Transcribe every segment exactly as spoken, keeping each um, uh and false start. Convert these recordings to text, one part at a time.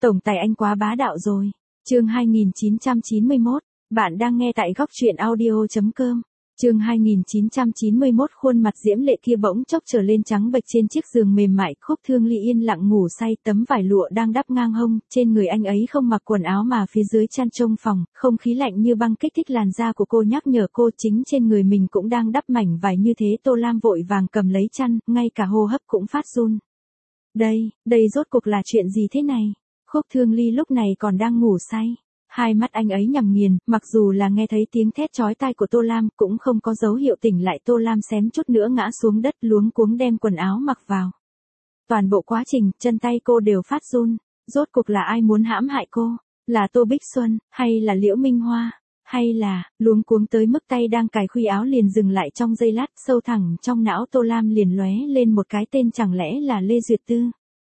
Tổng tài anh quá bá đạo rồi. Chương hai nghìn chín trăm chín mươi mốt, bạn đang nghe tại góc truyện audio chấm com. Chương hai nghìn chín trăm chín mươi mốt khuôn mặt diễm lệ kia bỗng chốc trở lên trắng bệch trên chiếc giường mềm mại, Khúc Thương Ly yên lặng ngủ say, tấm vải lụa đang đắp ngang hông, trên người anh ấy không mặc quần áo mà phía dưới chăn trong phòng, không khí lạnh như băng kích thích làn da của cô, nhắc nhở cô chính trên người mình cũng đang đắp mảnh vải như thế. Tô Lam vội vàng cầm lấy chăn, ngay cả hô hấp cũng phát run. Đây, đây rốt cuộc là chuyện gì thế này? Khúc Thương Ly lúc này còn đang ngủ say. Hai mắt anh ấy nhắm nghiền, mặc dù là nghe thấy tiếng thét chói tai của Tô Lam, cũng không có dấu hiệu tỉnh lại. Tô Lam xém chút nữa ngã xuống đất, luống cuống đem quần áo mặc vào. Toàn bộ quá trình, chân tay cô đều phát run. Rốt cuộc là ai muốn hãm hại cô? Là Tô Bích Xuân, hay là Liễu Minh Hoa? Hay là, luống cuống tới mức tay đang cài khuy áo liền dừng lại trong giây lát, sâu thẳm trong não Tô Lam liền lóe lên một cái tên, chẳng lẽ là Lê Duyệt Tư?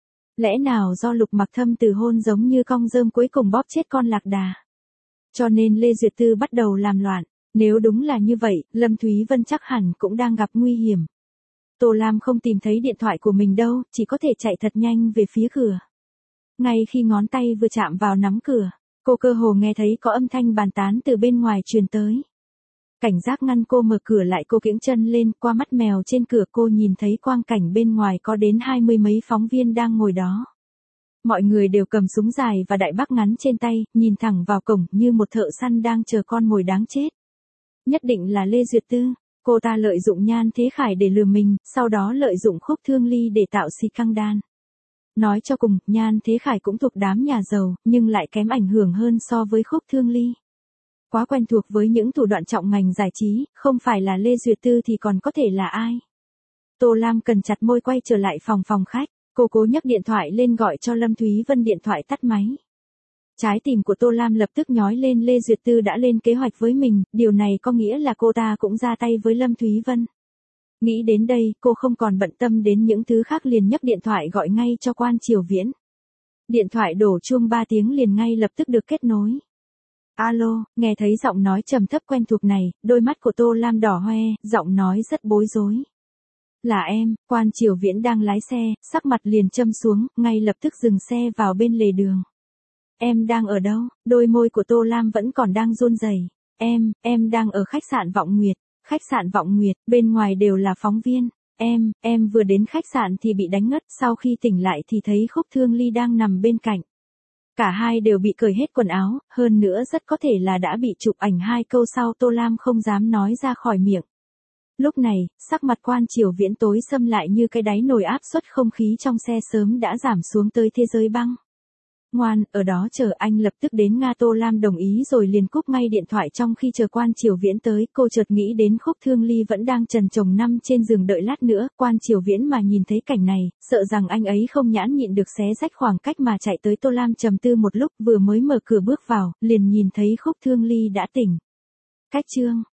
Lẽ nào do Lục Mặc Thâm từ hôn giống như cong rơm cuối cùng bóp chết con lạc đà? Cho nên Lê Duyệt Tư bắt đầu làm loạn. Nếu đúng là như vậy, Lâm Thúy Vân chắc hẳn cũng đang gặp nguy hiểm. Tô Lam không tìm thấy điện thoại của mình đâu, chỉ có thể chạy thật nhanh về phía cửa. Ngay khi ngón tay vừa chạm vào nắm cửa, cô cơ hồ nghe thấy có âm thanh bàn tán từ bên ngoài truyền tới. Cảnh giác ngăn cô mở cửa lại, cô kiễng chân lên, qua mắt mèo trên cửa cô nhìn thấy quang cảnh bên ngoài có đến hai mươi mấy phóng viên đang ngồi đó. Mọi người đều cầm súng dài và đại bác ngắn trên tay, nhìn thẳng vào cổng như một thợ săn đang chờ con mồi đáng chết. Nhất định là Lê Duyệt Tư, cô ta lợi dụng Nhan Thế Khải để lừa mình, sau đó lợi dụng Khúc Thương Ly để tạo scandal. Nói cho cùng, Nhan Thế Khải cũng thuộc đám nhà giàu, nhưng lại kém ảnh hưởng hơn so với Khúc Thương Ly. Quá quen thuộc với những thủ đoạn trọng ngành giải trí, không phải là Lê Duyệt Tư thì còn có thể là ai? Tô Lam cần chặt môi quay trở lại phòng phòng khách, cô cố nhấc điện thoại lên gọi cho Lâm Thúy Vân, điện thoại tắt máy. Trái tim của Tô Lam lập tức nhói lên, Lê Duyệt Tư đã lên kế hoạch với mình, điều này có nghĩa là cô ta cũng ra tay với Lâm Thúy Vân. Nghĩ đến đây, cô không còn bận tâm đến những thứ khác, liền nhấc điện thoại gọi ngay cho Quan Triều Viễn. Điện thoại đổ chuông ba tiếng liền ngay lập tức được kết nối. Alo, nghe thấy giọng nói trầm thấp quen thuộc này, đôi mắt của Tô Lam đỏ hoe, giọng nói rất bối rối. Là em. Quan Triều Viễn đang lái xe, sắc mặt liền châm xuống, ngay lập tức dừng xe vào bên lề đường. Em đang ở đâu? Đôi môi của Tô Lam vẫn còn đang run rẩy. Em, em đang ở khách sạn Vọng Nguyệt. Khách sạn Vọng Nguyệt, bên ngoài đều là phóng viên. Em, em vừa đến khách sạn thì bị đánh ngất, sau khi tỉnh lại thì thấy Khúc Thương Ly đang nằm bên cạnh. Cả hai đều bị cởi hết quần áo, hơn nữa rất có thể là đã bị chụp ảnh. Hai câu sau Tô Lam không dám nói ra khỏi miệng. Lúc này, sắc mặt Quan Triều Viễn tối sầm lại như cái đáy nồi, áp suất không khí trong xe sớm đã giảm xuống tới thế giới băng. Ngoan, ở đó chờ anh lập tức đến Nga. Tô Lam đồng ý rồi liền cúp ngay điện thoại. Trong khi chờ Quan Triều Viễn tới, cô chợt nghĩ đến Khúc Thương Ly vẫn đang trần trồng nằm trên giường đợi lát nữa. Quan Triều Viễn mà nhìn thấy cảnh này, sợ rằng anh ấy không nhãn nhịn được xé rách khoảng cách mà chạy tới. Tô Lam trầm tư một lúc, vừa mới mở cửa bước vào, liền nhìn thấy Khúc Thương Ly đã tỉnh. Cách chương